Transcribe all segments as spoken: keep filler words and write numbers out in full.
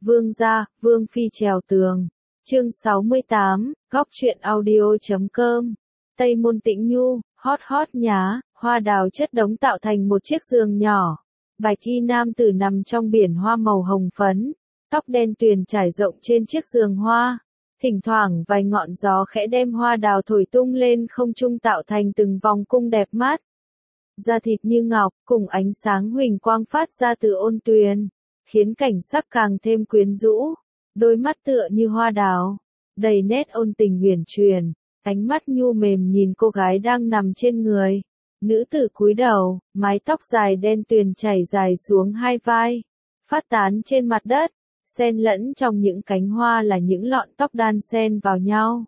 Vương gia, Vương phi trèo tường. Chương sáu mươi tám, góc truyện audio chấm com. Tây Môn Tĩnh Nhu, hót hót nhá, hoa đào chất đống tạo thành một chiếc giường nhỏ. Bạch y nam tử nằm trong biển hoa màu hồng phấn, tóc đen tuyền trải rộng trên chiếc giường hoa. Thỉnh thoảng vài ngọn gió khẽ đem hoa đào thổi tung lên không trung tạo thành từng vòng cung đẹp mắt. Da thịt như ngọc, cùng ánh sáng huỳnh quang phát ra từ ôn tuyền, khiến cảnh sắc càng thêm quyến rũ. Đôi mắt tựa như hoa đào, đầy nét ôn tình huyền truyền, ánh mắt nhu mềm nhìn cô gái đang nằm trên người. Nữ tử cúi đầu, mái tóc dài đen tuyền chảy dài xuống hai vai, phát tán trên mặt đất, xen lẫn trong những cánh hoa là những lọn tóc đan xen vào nhau.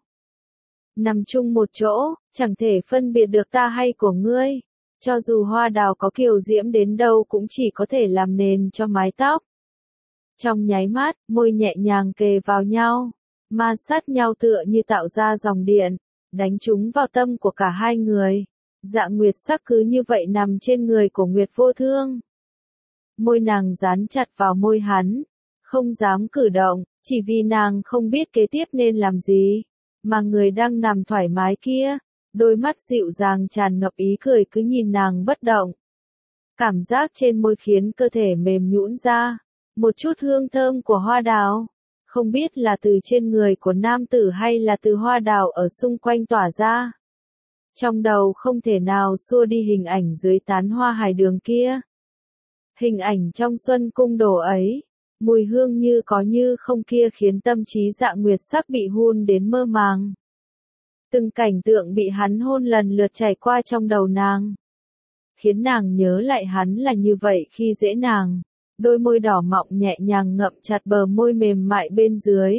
Nằm chung một chỗ, chẳng thể phân biệt được ta hay của ngươi. Cho dù hoa đào có kiều diễm đến đâu cũng chỉ có thể làm nền cho mái tóc. Trong nháy mắt, môi nhẹ nhàng kề vào nhau, ma sát nhau tựa như tạo ra dòng điện, đánh trúng vào tâm của cả hai người. Dạ Nguyệt Sắc cứ như vậy nằm trên người của Nguyệt Vô Thương. Môi nàng dán chặt vào môi hắn, không dám cử động, chỉ vì nàng không biết kế tiếp nên làm gì. Mà người đang nằm thoải mái kia, đôi mắt dịu dàng tràn ngập ý cười cứ nhìn nàng bất động. Cảm giác trên môi khiến cơ thể mềm nhũn ra, một chút hương thơm của hoa đào, không biết là từ trên người của nam tử hay là từ hoa đào ở xung quanh tỏa ra. Trong đầu không thể nào xua đi hình ảnh dưới tán hoa hải đường kia. Hình ảnh trong Xuân Cung đồ ấy, mùi hương như có như không kia khiến tâm trí Dạ Nguyệt Sắc bị hun đến mơ màng. Từng cảnh tượng bị hắn hôn lần lượt trải qua trong đầu nàng, khiến nàng nhớ lại hắn là như vậy khi dễ nàng. Đôi môi đỏ mọng nhẹ nhàng ngậm chặt bờ môi mềm mại bên dưới.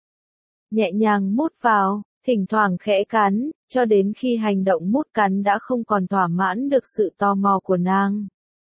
Nhẹ nhàng mút vào, thỉnh thoảng khẽ cắn, cho đến khi hành động mút cắn đã không còn thỏa mãn được sự tò mò của nàng.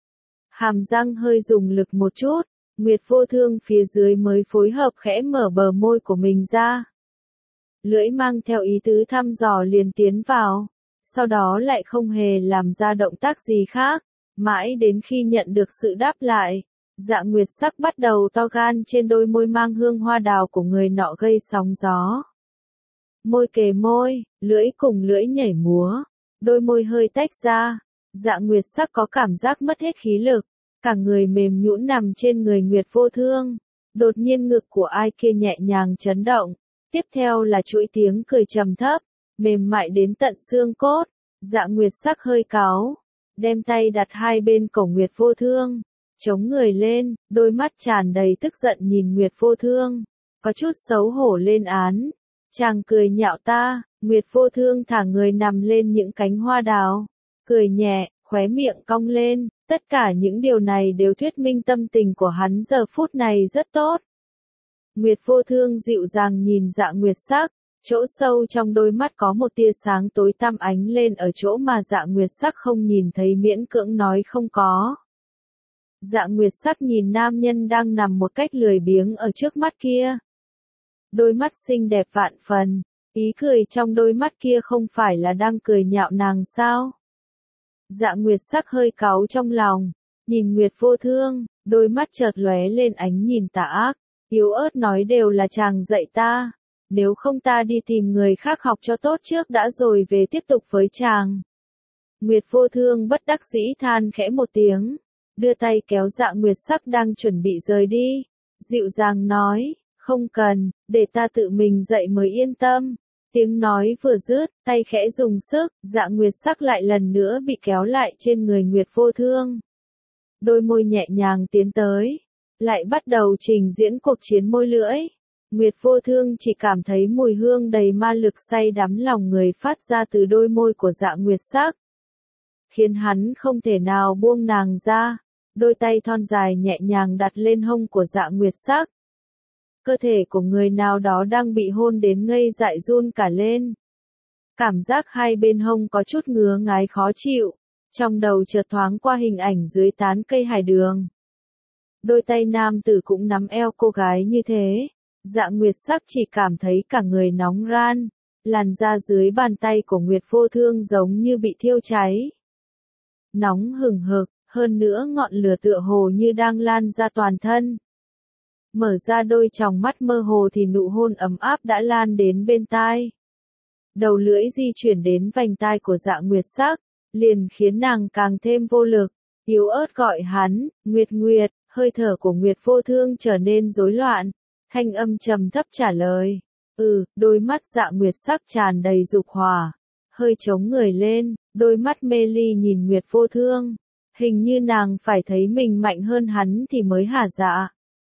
Hàm răng hơi dùng lực một chút, Nguyệt Vô Thương phía dưới mới phối hợp khẽ mở bờ môi của mình ra. Lưỡi mang theo ý tứ thăm dò liền tiến vào, sau đó lại không hề làm ra động tác gì khác, mãi đến khi nhận được sự đáp lại. Dạ Nguyệt Sắc bắt đầu to gan trên đôi môi mang hương hoa đào của người nọ gây sóng gió. Môi kề môi, lưỡi cùng lưỡi nhảy múa, đôi môi hơi tách ra. Dạ Nguyệt Sắc có cảm giác mất hết khí lực, cả người mềm nhũn nằm trên người Nguyệt Vô Thương. Đột nhiên ngực của ai kia nhẹ nhàng chấn động, tiếp theo là chuỗi tiếng cười trầm thấp, mềm mại đến tận xương cốt. Dạ Nguyệt Sắc hơi cáu, đem tay đặt hai bên cổ Nguyệt Vô Thương, chống người lên, đôi mắt tràn đầy tức giận nhìn Nguyệt Vô Thương, có chút xấu hổ lên án. Chàng cười nhạo ta. Nguyệt Vô Thương thả người nằm lên những cánh hoa đào, cười nhẹ, khóe miệng cong lên, tất cả những điều này đều thuyết minh tâm tình của hắn giờ phút này rất tốt. Nguyệt Vô Thương dịu dàng nhìn Dạ Nguyệt Sắc, chỗ sâu trong đôi mắt có một tia sáng tối tăm ánh lên ở chỗ mà Dạ Nguyệt Sắc không nhìn thấy, miễn cưỡng nói không có. Dạ Nguyệt Sắc nhìn nam nhân đang nằm một cách lười biếng ở trước mắt kia. Đôi mắt xinh đẹp vạn phần, ý cười trong đôi mắt kia không phải là đang cười nhạo nàng sao? Dạ Nguyệt Sắc hơi cáu trong lòng, nhìn Nguyệt Vô Thương, đôi mắt chợt lóe lên ánh nhìn tà ác, yếu ớt nói đều là chàng dạy ta, nếu không ta đi tìm người khác học cho tốt trước đã rồi về tiếp tục với chàng. Nguyệt Vô Thương bất đắc dĩ than khẽ một tiếng, đưa tay kéo Dạ Nguyệt Sắc đang chuẩn bị rời đi, dịu dàng nói, không cần, để ta tự mình dạy mới yên tâm. Tiếng nói vừa dứt, tay khẽ dùng sức, Dạ Nguyệt Sắc lại lần nữa bị kéo lại trên người Nguyệt Vô Thương. Đôi môi nhẹ nhàng tiến tới, lại bắt đầu trình diễn cuộc chiến môi lưỡi. Nguyệt Vô Thương chỉ cảm thấy mùi hương đầy ma lực say đắm lòng người phát ra từ đôi môi của Dạ Nguyệt Sắc, khiến hắn không thể nào buông nàng ra. Đôi tay thon dài nhẹ nhàng đặt lên hông của Dạ Nguyệt Sắc. Cơ thể của người nào đó đang bị hôn đến ngây dại run cả lên. Cảm giác hai bên hông có chút ngứa ngái khó chịu, trong đầu chợt thoáng qua hình ảnh dưới tán cây hải đường. Đôi tay nam tử cũng nắm eo cô gái như thế. Dạ Nguyệt Sắc chỉ cảm thấy cả người nóng ran, làn da dưới bàn tay của Nguyệt Vô Thương giống như bị thiêu cháy. Nóng hừng hực, hơn nữa ngọn lửa tựa hồ như đang lan ra toàn thân. Mở ra đôi tròng mắt mơ hồ thì nụ hôn ấm áp đã lan đến bên tai. Đầu lưỡi di chuyển đến vành tai của Dạ Nguyệt Sắc, liền khiến nàng càng thêm vô lực, yếu ớt gọi hắn, Nguyệt Nguyệt, hơi thở của Nguyệt Vô Thương trở nên rối loạn, thanh âm trầm thấp trả lời, ừ, đôi mắt Dạ Nguyệt Sắc tràn đầy dục hỏa, hơi chống người lên, đôi mắt mê ly nhìn Nguyệt Vô Thương, hình như nàng phải thấy mình mạnh hơn hắn thì mới hả dạ.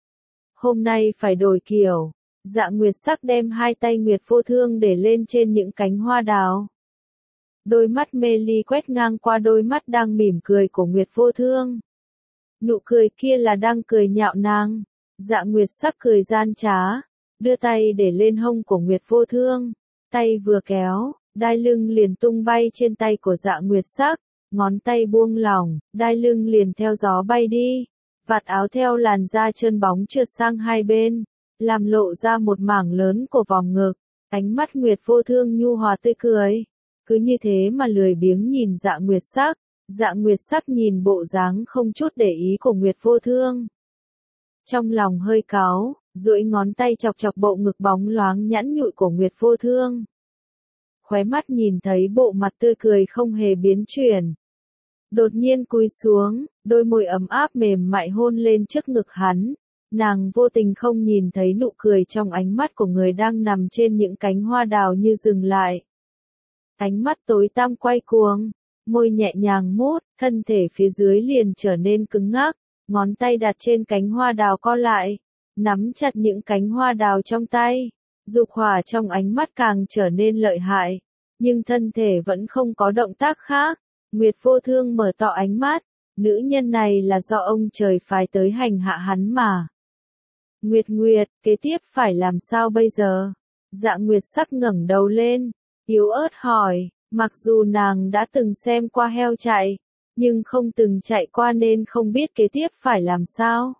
Hôm nay phải đổi kiểu. Dạ Nguyệt Sắc đem hai tay Nguyệt Vô Thương để lên trên những cánh hoa đào. Đôi mắt mê ly quét ngang qua đôi mắt đang mỉm cười của Nguyệt Vô Thương. Nụ cười kia là đang cười nhạo nàng. Dạ Nguyệt Sắc cười gian trá, đưa tay để lên hông của Nguyệt Vô Thương. Tay vừa kéo, đai lưng liền tung bay trên tay của Dạ Nguyệt Sắc. Ngón tay buông lỏng, đai lưng liền theo gió bay đi. Vạt áo theo làn da trơn bóng trượt sang hai bên, làm lộ ra một mảng lớn của vòng ngực. Ánh mắt Nguyệt Vô Thương nhu hòa tươi cười. Cứ như thế mà lười biếng nhìn Dạ Nguyệt Sắc. Dạ Nguyệt Sắc nhìn bộ dáng không chút để ý của Nguyệt Vô Thương. Trong lòng hơi cáu, duỗi ngón tay chọc chọc bộ ngực bóng loáng nhẵn nhụi của Nguyệt Vô Thương. Khóe mắt nhìn thấy bộ mặt tươi cười không hề biến chuyển. Đột nhiên cúi xuống, đôi môi ấm áp mềm mại hôn lên trước ngực hắn. Nàng vô tình không nhìn thấy nụ cười trong ánh mắt của người đang nằm trên những cánh hoa đào như dừng lại. Ánh mắt tối tăm quay cuồng, môi nhẹ nhàng mút, thân thể phía dưới liền trở nên cứng ngắc, ngón tay đặt trên cánh hoa đào co lại, nắm chặt những cánh hoa đào trong tay. Dục hỏa trong ánh mắt càng trở nên lợi hại, nhưng thân thể vẫn không có động tác khác. Nguyệt Vô Thương mở to ánh mắt, nữ nhân này là do ông trời phái tới hành hạ hắn mà. Nguyệt Nguyệt, kế tiếp phải làm sao bây giờ? Dạ Nguyệt Sắc ngẩng đầu lên, yếu ớt hỏi, mặc dù nàng đã từng xem qua heo chạy, nhưng không từng chạy qua nên không biết kế tiếp phải làm sao.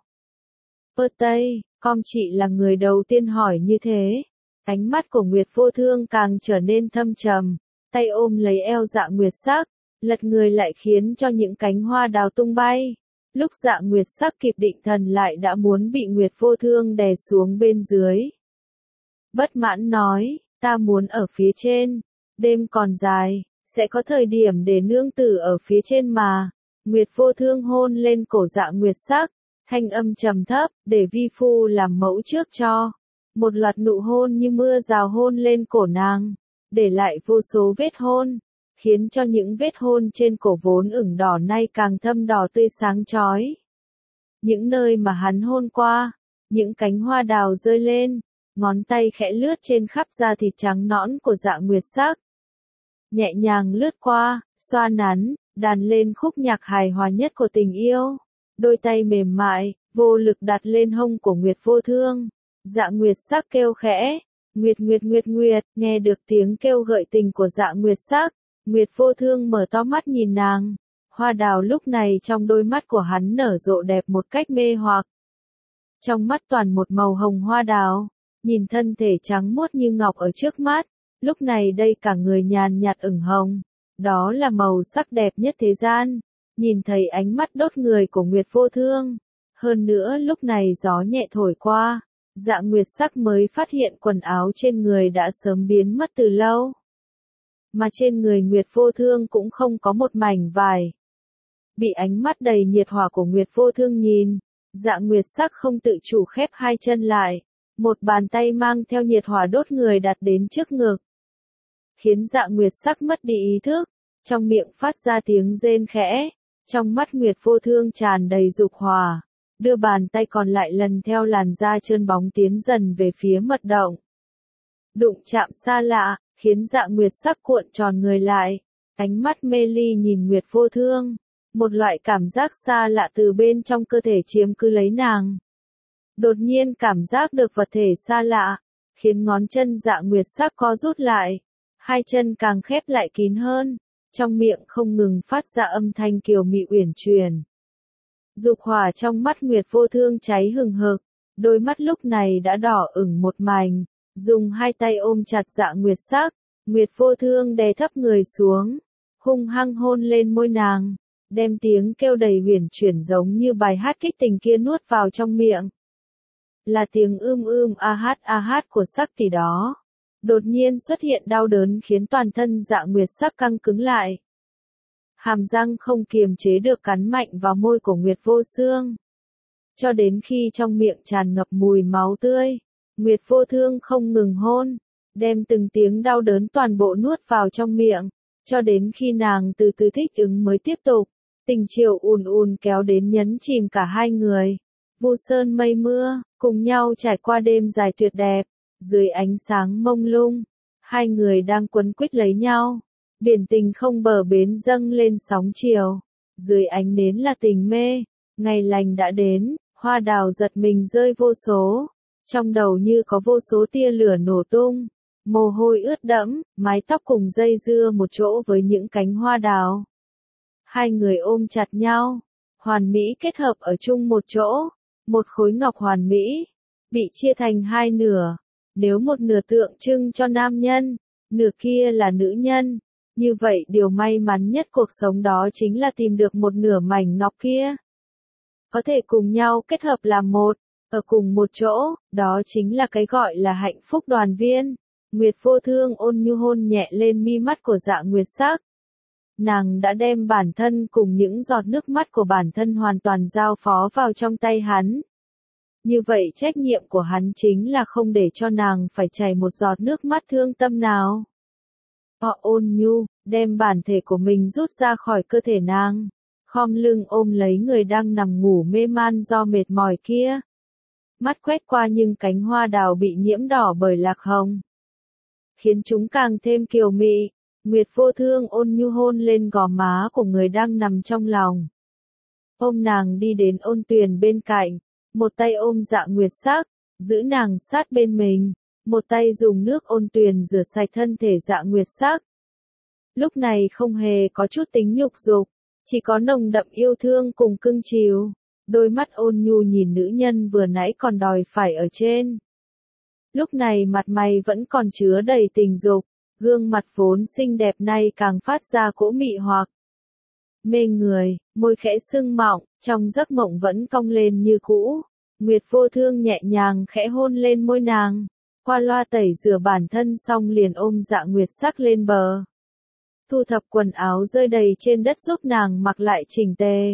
Ơ Tây, con chị là người đầu tiên hỏi như thế. Ánh mắt của Nguyệt Vô Thương càng trở nên thâm trầm, tay ôm lấy eo Dạ Nguyệt Sắc, lật người lại khiến cho những cánh hoa đào tung bay. Lúc Dạ Nguyệt Sắc kịp định thần lại đã muốn bị Nguyệt Vô Thương đè xuống bên dưới. Bất mãn nói, ta muốn ở phía trên, đêm còn dài, sẽ có thời điểm để nương tử ở phía trên mà. Nguyệt Vô Thương hôn lên cổ Dạ Nguyệt Sắc, thanh âm trầm thấp, để vi phu làm mẫu trước cho. Một loạt nụ hôn như mưa rào hôn lên cổ nàng, để lại vô số vết hôn, khiến cho những vết hôn trên cổ vốn ửng đỏ nay càng thâm đỏ tươi sáng chói. Những nơi mà hắn hôn qua, những cánh hoa đào rơi lên, ngón tay khẽ lướt trên khắp da thịt trắng nõn của Dạ Nguyệt Sắc. Nhẹ nhàng lướt qua, xoa nắn, đàn lên khúc nhạc hài hòa nhất của tình yêu. Đôi tay mềm mại, vô lực đặt lên hông của Nguyệt Vô Thương. Dạ Nguyệt Sắc kêu khẽ, Nguyệt Nguyệt Nguyệt Nguyệt, nghe được tiếng kêu gợi tình của Dạ Nguyệt Sắc. Nguyệt Vô Thương mở to mắt nhìn nàng. Hoa đào lúc này trong đôi mắt của hắn nở rộ đẹp một cách mê hoặc. Trong mắt toàn một màu hồng hoa đào, nhìn thân thể trắng muốt như ngọc ở trước mắt, lúc này đây cả người nhàn nhạt ửng hồng. Đó là màu sắc đẹp nhất thế gian. Nhìn thấy ánh mắt đốt người của Nguyệt Vô Thương. Hơn nữa lúc này gió nhẹ thổi qua, Dạ Nguyệt Sắc mới phát hiện quần áo trên người đã sớm biến mất từ lâu. Mà trên người Nguyệt Vô Thương cũng không có một mảnh vải. Bị ánh mắt đầy nhiệt hỏa của Nguyệt Vô Thương nhìn, Dạ Nguyệt Sắc không tự chủ khép hai chân lại, một bàn tay mang theo nhiệt hỏa đốt người đặt đến trước ngực. Khiến Dạ Nguyệt Sắc mất đi ý thức, trong miệng phát ra tiếng rên khẽ, trong mắt Nguyệt Vô Thương tràn đầy dục hỏa, đưa bàn tay còn lại lần theo làn da trơn bóng tiến dần về phía mật động. Đụng chạm xa lạ, khiến Dạ Nguyệt Sắc cuộn tròn người lại, ánh mắt mê ly nhìn Nguyệt Vô Thương, một loại cảm giác xa lạ từ bên trong cơ thể chiếm cứ lấy nàng. Đột nhiên cảm giác được vật thể xa lạ, khiến ngón chân Dạ Nguyệt Sắc co rút lại, hai chân càng khép lại kín hơn, trong miệng không ngừng phát ra âm thanh kiều mị uyển chuyển. Dục hỏa trong mắt Nguyệt Vô Thương cháy hừng hực, đôi mắt lúc này đã đỏ ửng một mảnh. Dùng hai tay ôm chặt Dạ Nguyệt Sắc, Nguyệt Vô Thương đè thấp người xuống, hung hăng hôn lên môi nàng, đem tiếng kêu đầy huyền chuyển giống như bài hát kích tình kia nuốt vào trong miệng. là tiếng ưm ưm a hát a hát của sắc tỷ đó. Đột nhiên xuất hiện đau đớn khiến toàn thân Dạ Nguyệt Sắc căng cứng lại. Hàm răng không kiềm chế được cắn mạnh vào môi của Nguyệt Vô Xương. Cho đến khi trong miệng tràn ngập mùi máu tươi, Nguyệt Vô Thương không ngừng hôn, đem từng tiếng đau đớn toàn bộ nuốt vào trong miệng, cho đến khi nàng từ từ thích ứng mới tiếp tục. Tình chiều ùn ùn kéo đến nhấn chìm cả hai người. Vu sơn mây mưa, cùng nhau trải qua đêm dài tuyệt đẹp, dưới ánh sáng mông lung, hai người đang quấn quýt lấy nhau. Biển tình không bờ bến dâng lên sóng chiều, dưới ánh nến là tình mê, ngày lành đã đến, hoa đào giật mình rơi vô số, trong đầu như có vô số tia lửa nổ tung, mồ hôi ướt đẫm, mái tóc cùng dây dưa một chỗ với những cánh hoa đào. Hai người ôm chặt nhau, hoàn mỹ kết hợp ở chung một chỗ, một khối ngọc hoàn mỹ, bị chia thành hai nửa, nếu một nửa tượng trưng cho nam nhân, nửa kia là nữ nhân. Như vậy điều may mắn nhất cuộc sống đó chính là tìm được một nửa mảnh ngọc kia. Có thể cùng nhau kết hợp làm một, ở cùng một chỗ, đó chính là cái gọi là hạnh phúc đoàn viên. Nguyệt Vô Thương ôn nhu hôn nhẹ lên mi mắt của Dạ Nguyệt Sắc. Nàng đã đem bản thân cùng những giọt nước mắt của bản thân hoàn toàn giao phó vào trong tay hắn. Như vậy trách nhiệm của hắn chính là không để cho nàng phải chảy một giọt nước mắt thương tâm nào. Họ ôn nhu, đem bản thể của mình rút ra khỏi cơ thể nàng, khom lưng ôm lấy người đang nằm ngủ mê man do mệt mỏi kia. Mắt quét qua những cánh hoa đào bị nhiễm đỏ bởi lạc hồng, khiến chúng càng thêm kiều mị. Nguyệt Vô Thương ôn nhu hôn lên gò má của người đang nằm trong lòng. Ôm nàng đi đến Ôn Tuyền bên cạnh, một tay ôm Dạ Nguyệt Sắc, giữ nàng sát bên mình. Một tay dùng nước Ôn Tuyền rửa sạch thân thể Dạ Nguyệt Sắc. Lúc này không hề có chút tính nhục dục, chỉ có nồng đậm yêu thương cùng cưng chiều. Đôi mắt ôn nhu nhìn nữ nhân vừa nãy còn đòi phải ở trên. Lúc này mặt mày vẫn còn chứa đầy tình dục, gương mặt vốn xinh đẹp này càng phát ra cỗ mị hoặc mê người, môi khẽ sưng mọng, trong giấc mộng vẫn cong lên như cũ. Nguyệt Vô Thương nhẹ nhàng khẽ hôn lên môi nàng. Qua loa tẩy rửa bản thân xong liền ôm Dạ Nguyệt Sắc lên bờ. Thu thập quần áo rơi đầy trên đất giúp nàng mặc lại chỉnh tề.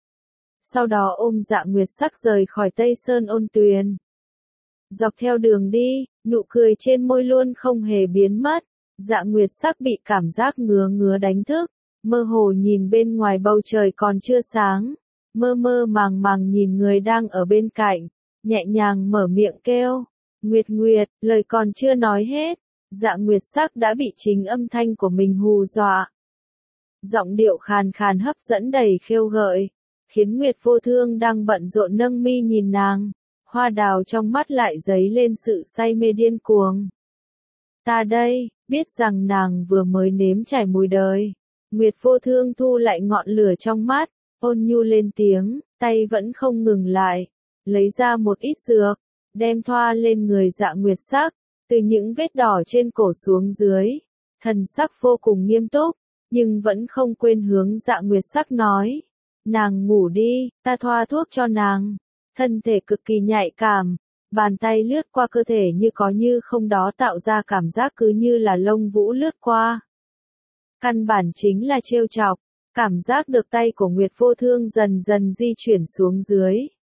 Sau đó ôm Dạ Nguyệt Sắc rời khỏi Tây Sơn Ôn Tuyền. Dọc theo đường đi, nụ cười trên môi luôn không hề biến mất. Dạ Nguyệt Sắc bị cảm giác ngứa ngứa đánh thức, mơ hồ nhìn bên ngoài bầu trời còn chưa sáng, mơ mơ màng màng nhìn người đang ở bên cạnh, nhẹ nhàng mở miệng kêu. Nguyệt Nguyệt, lời còn chưa nói hết, Dạ Nguyệt Sắc đã bị chính âm thanh của mình hù dọa. Giọng điệu khàn khàn hấp dẫn đầy khêu gợi, khiến Nguyệt Vô Thương đang bận rộn nâng mi nhìn nàng, hoa đào trong mắt lại dấy lên sự say mê điên cuồng. Ta đây, biết rằng nàng vừa mới nếm trải mùi đời. Nguyệt Vô Thương thu lại ngọn lửa trong mắt, ôn nhu lên tiếng, tay vẫn không ngừng lại, lấy ra một ít dược, đem thoa lên người Dạ Nguyệt Sắc, từ những vết đỏ trên cổ xuống dưới. Thần sắc vô cùng nghiêm túc, nhưng vẫn không quên hướng Dạ Nguyệt Sắc nói. Nàng ngủ đi, ta thoa thuốc cho nàng. Thân thể cực kỳ nhạy cảm, bàn tay lướt qua cơ thể như có như không đó tạo ra cảm giác cứ như là lông vũ lướt qua. Căn bản chính là trêu chọc, cảm giác được tay của Nguyệt Vô Thương dần dần di chuyển xuống dưới.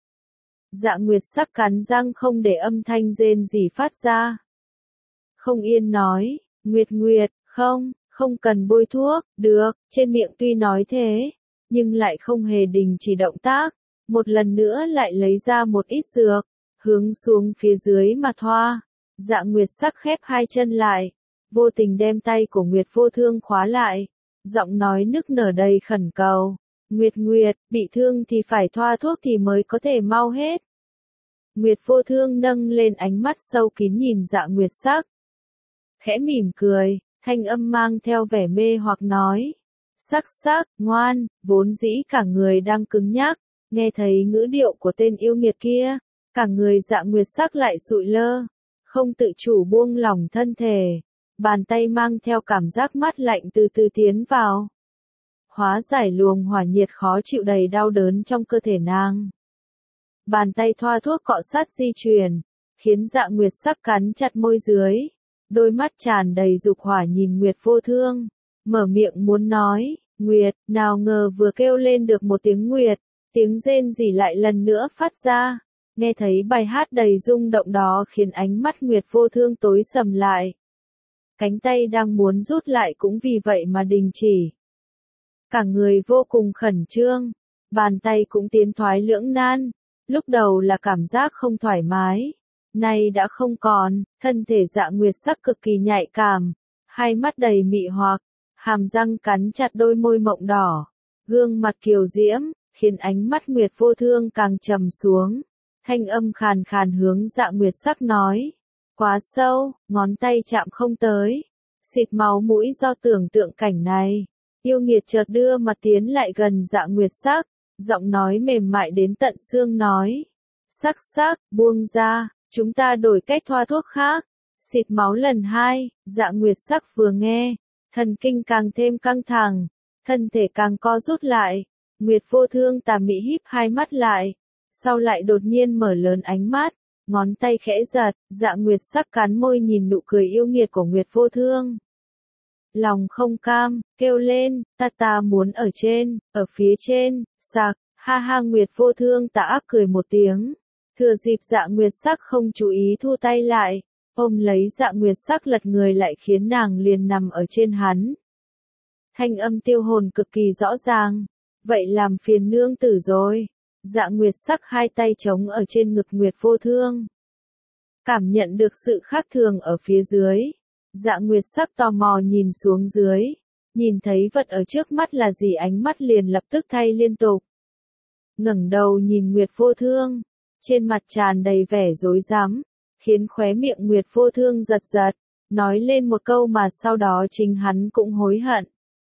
Dạ Nguyệt Sắc cắn răng không để âm thanh rên gì phát ra. Không yên nói, Nguyệt Nguyệt, không, không cần bôi thuốc, được, trên miệng tuy nói thế, nhưng lại không hề đình chỉ động tác, một lần nữa lại lấy ra một ít dược, hướng xuống phía dưới mà thoa. Dạ Nguyệt Sắc khép hai chân lại, vô tình đem tay của Nguyệt Vô Thương khóa lại, giọng nói nức nở đầy khẩn cầu. Nguyệt Nguyệt, bị thương thì phải thoa thuốc thì mới có thể mau hết. Nguyệt Vô Thương nâng lên ánh mắt sâu kín nhìn Dạ Nguyệt Sắc. Khẽ mỉm cười, thanh âm mang theo vẻ mê hoặc nói. Sắc sắc, ngoan, vốn dĩ cả người đang cứng nhắc, nghe thấy ngữ điệu của tên yêu nghiệt kia, cả người Dạ Nguyệt Sắc lại sụi lơ, không tự chủ buông lỏng thân thể, bàn tay mang theo cảm giác mát lạnh từ từ tiến vào. Hóa giải luồng hỏa nhiệt khó chịu đầy đau đớn trong cơ thể nàng. bàn tay thoa thuốc cọ sát di chuyển, khiến Dạ Nguyệt Sắc cắn chặt môi dưới, đôi mắt tràn đầy dục hỏa nhìn Nguyệt Vô Thương, mở miệng muốn nói, Nguyệt, nào ngờ vừa kêu lên được một tiếng Nguyệt, tiếng rên rỉ lại lần nữa phát ra, nghe thấy bài hát đầy rung động đó khiến ánh mắt Nguyệt Vô Thương tối sầm lại. Cánh tay đang muốn rút lại cũng vì vậy mà đình chỉ. Cả người vô cùng khẩn trương, bàn tay cũng tiến thoái lưỡng nan, lúc đầu là cảm giác không thoải mái, nay đã không còn, thân thể Dạ Nguyệt Sắc cực kỳ nhạy cảm, hai mắt đầy mị hoặc, hàm răng cắn chặt đôi môi mộng đỏ, gương mặt kiều diễm, khiến ánh mắt Nguyệt Vô Thương càng trầm xuống, thanh âm khàn khàn hướng Dạ Nguyệt Sắc nói, quá sâu, ngón tay chạm không tới, xịt máu mũi do tưởng tượng cảnh này. Yêu nghiệt chợt đưa mặt tiến lại gần Dạ Nguyệt Sắc, giọng nói mềm mại đến tận xương nói. Sắc sắc, buông ra, chúng ta đổi cách thoa thuốc khác. Xịt máu lần hai, Dạ Nguyệt Sắc vừa nghe, thần kinh càng thêm căng thẳng, thân thể càng co rút lại. Nguyệt Vô Thương tà mị híp hai mắt lại, sau lại đột nhiên mở lớn ánh mắt, ngón tay khẽ giật, Dạ Nguyệt Sắc cắn môi nhìn nụ cười yêu nghiệt của Nguyệt Vô Thương. Lòng không cam, kêu lên, ta ta muốn ở trên, ở phía trên, sạc, ha ha Nguyệt Vô Thương tà ác cười một tiếng. Thừa dịp Dạ Nguyệt Sắc không chú ý thu tay lại, ôm lấy Dạ Nguyệt Sắc lật người lại khiến nàng liền nằm ở trên hắn. Thanh âm tiêu hồn cực kỳ rõ ràng, vậy làm phiền nương tử rồi. Dạ Nguyệt Sắc hai tay trống ở trên ngực Nguyệt Vô Thương. Cảm nhận được sự khác thường ở phía dưới. Dạ Nguyệt Sắc tò mò nhìn xuống dưới, nhìn thấy vật ở trước mắt là gì ánh mắt liền lập tức thay liên tục. Ngẩng đầu nhìn Nguyệt Vô Thương, trên mặt tràn đầy vẻ rối rắm, khiến khóe miệng Nguyệt Vô Thương giật giật, nói lên một câu mà sau đó chính hắn cũng hối hận.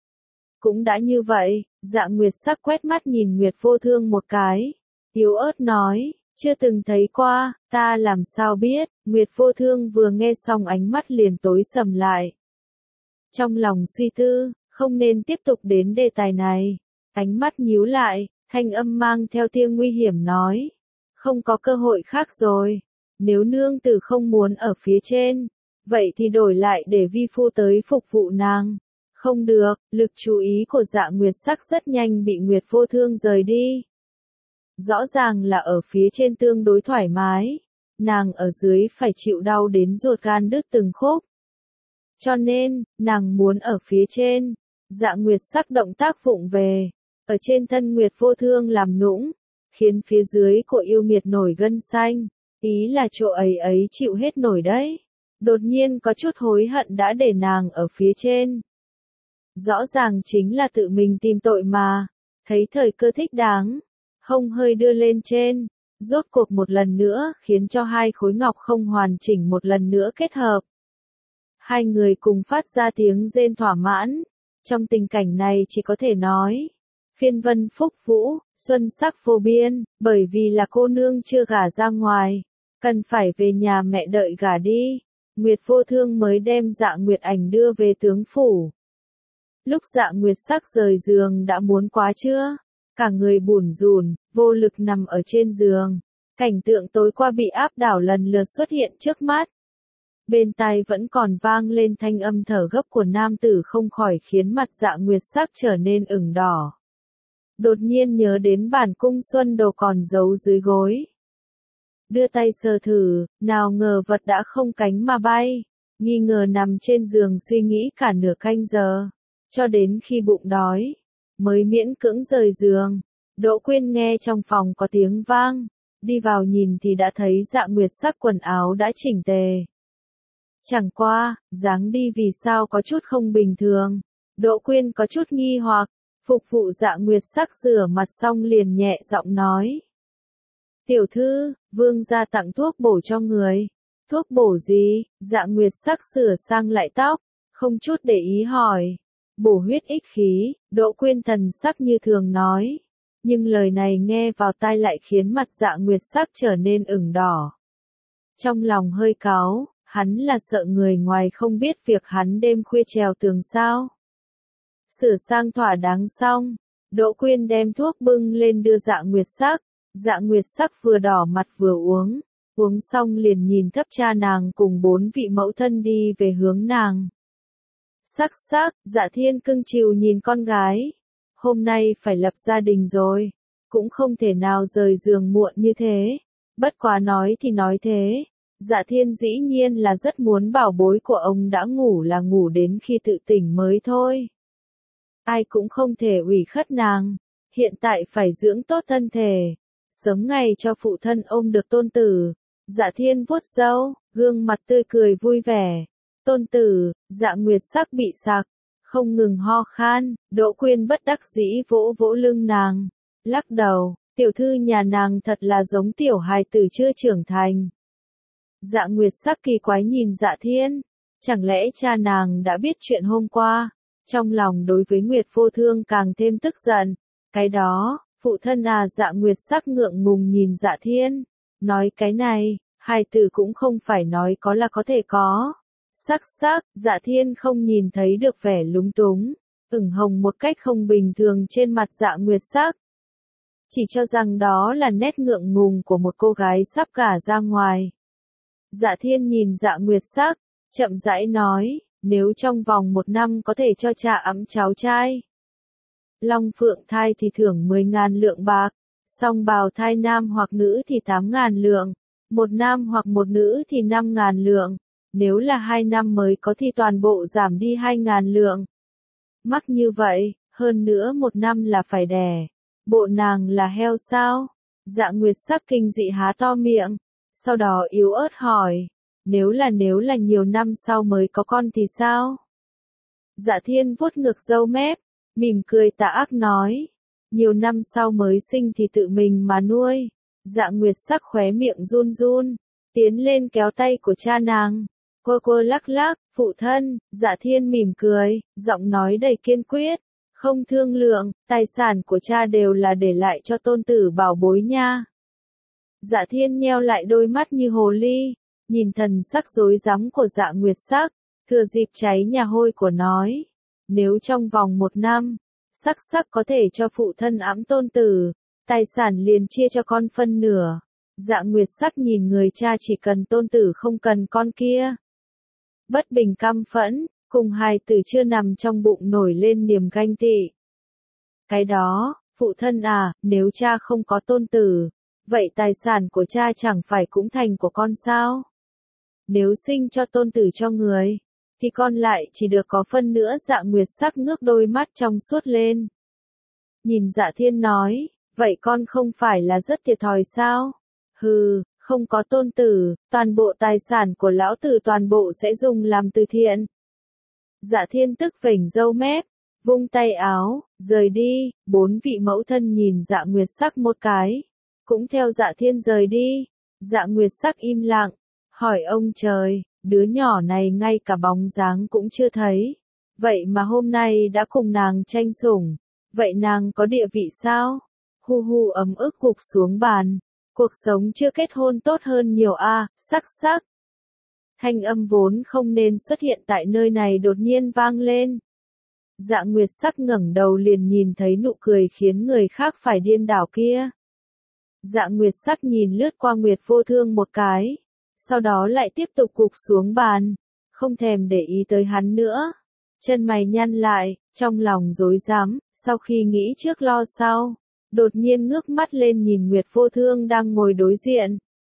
Cũng đã như vậy, Dạ Nguyệt Sắc quét mắt nhìn Nguyệt Vô Thương một cái, yếu ớt nói. Chưa từng thấy qua, ta làm sao biết, Nguyệt Vô Thương vừa nghe xong ánh mắt liền tối sầm lại. Trong lòng suy tư, không nên tiếp tục đến đề tài này, ánh mắt nhíu lại, thanh âm mang theo tia nguy hiểm nói. Không có cơ hội khác rồi, nếu nương tử không muốn ở phía trên, vậy thì đổi lại để vi phu tới phục vụ nàng. Không được, lực chú ý của Dạ Nguyệt Sắc rất nhanh bị Nguyệt Vô Thương rời đi. Rõ ràng là ở phía trên tương đối thoải mái, nàng ở dưới phải chịu đau đến ruột gan đứt từng khúc. Cho nên, nàng muốn ở phía trên. Dạ Nguyệt Sắc động tác vụng về, ở trên thân Nguyệt Vô Thương làm nũng, khiến phía dưới của yêu nghiệt nổi gân xanh, ý là chỗ ấy ấy chịu hết nổi đấy. Đột nhiên có chút hối hận đã để nàng ở phía trên. Rõ ràng chính là tự mình tìm tội mà, thấy thời cơ thích đáng. Hông hơi đưa lên trên, rốt cuộc một lần nữa khiến cho hai khối ngọc không hoàn chỉnh một lần nữa kết hợp. Hai người cùng phát ra tiếng rên thỏa mãn, trong tình cảnh này chỉ có thể nói, phiên vân phúc vũ, xuân sắc vô biên, bởi vì là cô nương chưa gả ra ngoài, cần phải về nhà mẹ đợi gả đi, Nguyệt Vô Thương mới đem Dạ Nguyệt Ảnh đưa về tướng phủ. Lúc Dạ Nguyệt Sắc rời giường đã muốn quá chưa? Cả người bủn rủn, vô lực nằm ở trên giường. Cảnh tượng tối qua bị áp đảo lần lượt xuất hiện trước mắt. Bên tai vẫn còn vang lên thanh âm thở gấp của nam tử không khỏi khiến mặt Dạ Nguyệt Sắc trở nên ửng đỏ. Đột nhiên nhớ đến bản cung xuân đồ còn giấu dưới gối. Đưa tay sờ thử, nào ngờ vật đã không cánh mà bay. Nghi ngờ nằm trên giường suy nghĩ cả nửa canh giờ. Cho đến khi bụng đói. Mới miễn cưỡng rời giường. Đỗ Quyên nghe trong phòng có tiếng vang, đi vào nhìn thì đã thấy Dạ Nguyệt Sắc quần áo đã chỉnh tề. Chẳng qua, dáng đi vì sao có chút không bình thường. Đỗ Quyên có chút nghi hoặc, phục vụ Dạ Nguyệt Sắc rửa mặt xong liền nhẹ giọng nói. Tiểu thư, vương gia tặng thuốc bổ cho người. Thuốc bổ gì? Dạ Nguyệt Sắc sửa sang lại tóc, không chút để ý hỏi. Bổ huyết ích khí, Đỗ Quyên thần sắc như thường nói. Nhưng lời này nghe vào tai lại khiến mặt Dạ Nguyệt Sắc trở nên ửng đỏ. Trong lòng hơi cáu, hắn là sợ người ngoài không biết việc hắn đêm khuya trèo tường sao. Sửa sang thỏa đáng xong, Đỗ Quyên đem thuốc bưng lên đưa Dạ Nguyệt Sắc. Dạ Nguyệt Sắc vừa đỏ mặt vừa uống, uống xong liền nhìn thấp cha nàng cùng bốn vị mẫu thân đi về hướng nàng. Sắc sắc, Dạ Thiên cưng chiều nhìn con gái. Hôm nay phải lập gia đình rồi, cũng không thể nào rời giường muộn như thế. Bất quá nói thì nói thế, Dạ Thiên dĩ nhiên là rất muốn bảo bối của ông đã ngủ là ngủ đến khi tự tỉnh mới thôi. Ai cũng không thể ủy khất nàng, hiện tại phải dưỡng tốt thân thể, sớm ngày cho phụ thân ôm được tôn tử. Dạ Thiên vuốt râu, gương mặt tươi cười vui vẻ. Tôn tử, Dạ Nguyệt Sắc bị sặc, không ngừng ho khan, Đỗ Quyên bất đắc dĩ vỗ vỗ lưng nàng, lắc đầu, tiểu thư nhà nàng thật là giống tiểu hài tử chưa trưởng thành. Dạ Nguyệt Sắc kỳ quái nhìn Dạ Thiên, chẳng lẽ cha nàng đã biết chuyện hôm qua, trong lòng đối với Nguyệt Vô Thương càng thêm tức giận, cái đó, phụ thân à. Dạ Nguyệt Sắc ngượng ngùng nhìn Dạ Thiên, nói cái này, hài tử cũng không phải nói có là có thể có. Sắc sắc, Dạ Thiên không nhìn thấy được vẻ lúng túng, ửng hồng một cách không bình thường trên mặt Dạ Nguyệt Sắc. Chỉ cho rằng đó là nét ngượng ngùng của một cô gái sắp gả ra ngoài. Dạ Thiên nhìn Dạ Nguyệt Sắc, chậm rãi nói, nếu trong vòng một năm có thể cho cha ẵm cháu trai long phượng thai thì thưởng mười ngàn lượng bạc, song bào thai nam hoặc nữ thì tám ngàn lượng, một nam hoặc một nữ thì năm ngàn lượng. Nếu là hai năm mới có thì toàn bộ giảm đi hai ngàn lượng. Mắc như vậy, hơn nữa một năm là phải đẻ. Bộ nàng là heo sao? Dạ Nguyệt Sắc kinh dị há to miệng, sau đó yếu ớt hỏi, nếu là nếu là nhiều năm sau mới có con thì sao? Dạ Thiên vuốt ngược râu mép, mỉm cười tà ác nói, nhiều năm sau mới sinh thì tự mình mà nuôi. Dạ Nguyệt Sắc khóe miệng run run, tiến lên kéo tay của cha nàng. Quơ quơ lắc lắc, phụ thân. Dạ Thiên mỉm cười, giọng nói đầy kiên quyết, không thương lượng, tài sản của cha đều là để lại cho tôn tử bảo bối nha. Dạ Thiên nheo lại đôi mắt như hồ ly, nhìn thần sắc rối rắm của Dạ Nguyệt Sắc, thừa dịp cháy nhà hôi của nói, nếu trong vòng một năm, Sắc Sắc có thể cho phụ thân ẵm tôn tử, tài sản liền chia cho con phân nửa. Dạ Nguyệt Sắc nhìn người cha chỉ cần tôn tử không cần con kia. Bất bình căm phẫn, cùng hài tử chưa nằm trong bụng nổi lên niềm ganh tị. Cái đó, phụ thân à, nếu cha không có tôn tử, vậy tài sản của cha chẳng phải cũng thành của con sao? Nếu sinh cho tôn tử cho người, thì con lại chỉ được có phân nữa. Dạ Nguyệt Sắc ngước đôi mắt trong suốt lên. Nhìn Dạ Thiên nói, vậy con không phải là rất thiệt thòi sao? Hừ, không có tôn tử, toàn bộ tài sản của lão tử toàn bộ sẽ dùng làm từ thiện. Dạ Thiên tức vểnh râu mép, vung tay áo, rời đi. Bốn vị mẫu thân nhìn Dạ Nguyệt Sắc một cái, cũng theo Dạ Thiên rời đi. Dạ Nguyệt Sắc im lặng, hỏi ông trời, đứa nhỏ này ngay cả bóng dáng cũng chưa thấy, vậy mà hôm nay đã cùng nàng tranh sủng, vậy nàng có địa vị sao? Hu hu ấm ức gục xuống bàn, cuộc sống chưa kết hôn tốt hơn nhiều a. À, sắc sắc. Thanh âm vốn không nên xuất hiện tại nơi này đột nhiên vang lên. Dạ Nguyệt Sắc ngẩng đầu liền nhìn thấy nụ cười khiến người khác phải điên đảo kia. Dạ Nguyệt Sắc nhìn lướt qua Nguyệt Vô Thương một cái, sau đó lại tiếp tục gục xuống bàn, không thèm để ý tới hắn nữa. Chân mày nhăn lại, trong lòng rối rắm, sau khi nghĩ trước lo sau, đột nhiên ngước mắt lên nhìn Nguyệt Vô Thương đang ngồi đối diện.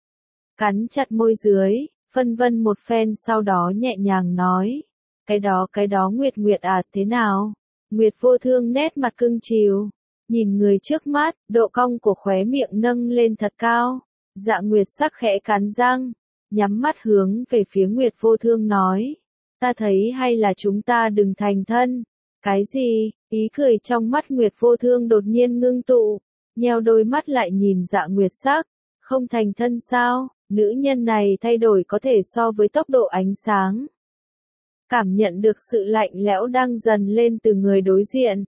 Cắn chặt môi dưới, phân vân một phen sau đó nhẹ nhàng nói, cái đó cái đó Nguyệt Nguyệt à, thế nào? Nguyệt Vô Thương nét mặt cưng chiều, nhìn người trước mắt, độ cong của khóe miệng nâng lên thật cao. Dạ Nguyệt Sắc khẽ cắn răng, nhắm mắt hướng về phía Nguyệt Vô Thương nói, ta thấy hay là chúng ta đừng thành thân. Cái gì? Ý cười trong mắt Nguyệt Vô Thương đột nhiên ngưng tụ, nheo đôi mắt lại nhìn Dạ Nguyệt Sắc, không thành thân sao? Nữ nhân này thay đổi có thể so với tốc độ ánh sáng. Cảm nhận được sự lạnh lẽo đang dần lên từ người đối diện.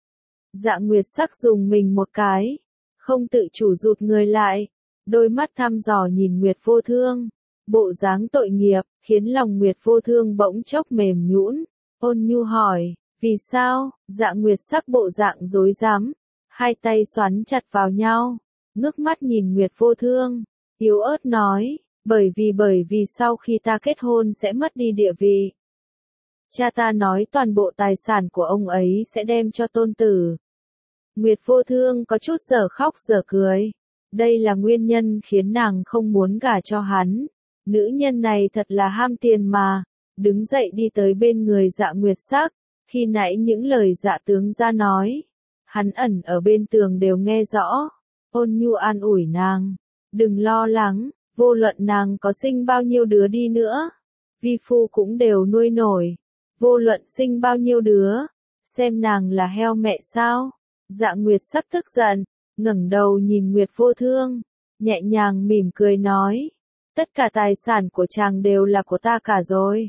Dạ Nguyệt Sắc dùng mình một cái, không tự chủ rụt người lại, đôi mắt thăm dò nhìn Nguyệt Vô Thương, bộ dáng tội nghiệp, khiến lòng Nguyệt Vô Thương bỗng chốc mềm nhũn, ôn nhu hỏi, vì sao? Dạ Nguyệt Sắc bộ dạng rối rắm, hai tay xoắn chặt vào nhau, ngước mắt nhìn Nguyệt Vô Thương, yếu ớt nói, bởi vì bởi vì sau khi ta kết hôn sẽ mất đi địa vị. Cha ta nói toàn bộ tài sản của ông ấy sẽ đem cho tôn tử. Nguyệt Vô Thương có chút dở khóc dở cười. Đây là nguyên nhân khiến nàng không muốn gả cho hắn. Nữ nhân này thật là ham tiền mà. Đứng dậy đi tới bên người Dạ Nguyệt Sắc. Khi nãy những lời Dạ tướng ra nói, hắn ẩn ở bên tường đều nghe rõ. Ôn nhu an ủi nàng. Đừng lo lắng, vô luận nàng có sinh bao nhiêu đứa đi nữa. Vi phu cũng đều nuôi nổi. Vô luận sinh bao nhiêu đứa. Xem nàng là heo mẹ sao? Dạ Nguyệt Sắc tức giận, ngẩng đầu nhìn Nguyệt Vô Thương, nhẹ nhàng mỉm cười nói, tất cả tài sản của chàng đều là của ta cả rồi.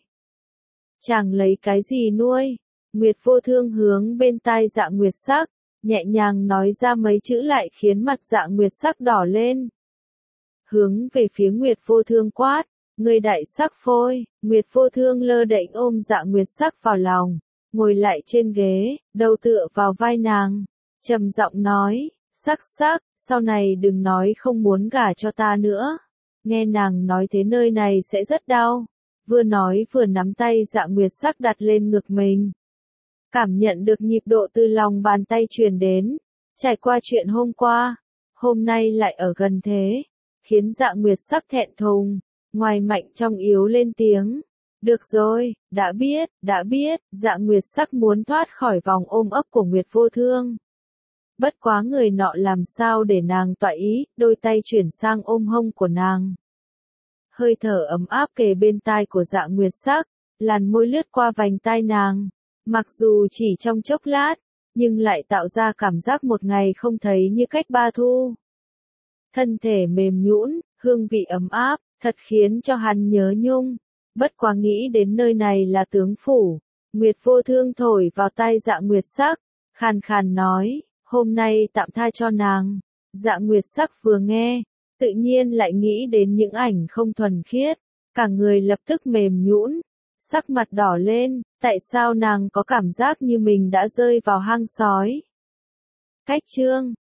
Chàng lấy cái gì nuôi? Nguyệt Vô Thương hướng bên tai Dạ Nguyệt Sắc, nhẹ nhàng nói ra mấy chữ lại khiến mặt Dạ Nguyệt Sắc đỏ lên. Hướng về phía Nguyệt Vô Thương quát, ngươi đại sắc phôi. Nguyệt Vô Thương lơ đễnh ôm Dạ Nguyệt Sắc vào lòng, ngồi lại trên ghế, đầu tựa vào vai nàng, trầm giọng nói, Sắc Sắc, sau này đừng nói không muốn gả cho ta nữa. Nghe nàng nói thế nơi này sẽ rất đau. Vừa nói vừa nắm tay Dạ Nguyệt Sắc đặt lên ngực mình. Cảm nhận được nhịp độ từ lòng bàn tay truyền đến. Trải qua chuyện hôm qua, hôm nay lại ở gần thế, khiến Dạ Nguyệt Sắc thẹn thùng, ngoài mạnh trong yếu lên tiếng. Được rồi, đã biết, đã biết. Dạ Nguyệt Sắc muốn thoát khỏi vòng ôm ấp của Nguyệt Vô Thương. Bất quá người nọ làm sao để nàng tọa ý, đôi tay chuyển sang ôm hông của nàng. Hơi thở ấm áp kề bên tai của Dạ Nguyệt Sắc, làn môi lướt qua vành tai nàng. Mặc dù chỉ trong chốc lát, nhưng lại tạo ra cảm giác một ngày không thấy như cách ba thu. Thân thể mềm nhũn, hương vị ấm áp, thật khiến cho hắn nhớ nhung. Bất quá nghĩ đến nơi này là tướng phủ, Nguyệt Vô Thương thổi vào tai Dạ Nguyệt Sắc, khàn khàn nói, hôm nay tạm tha cho nàng. Dạ Nguyệt Sắc vừa nghe, tự nhiên lại nghĩ đến những ảnh không thuần khiết, cả người lập tức mềm nhũn, sắc mặt đỏ lên, tại sao nàng có cảm giác như mình đã rơi vào hang sói. Cách chương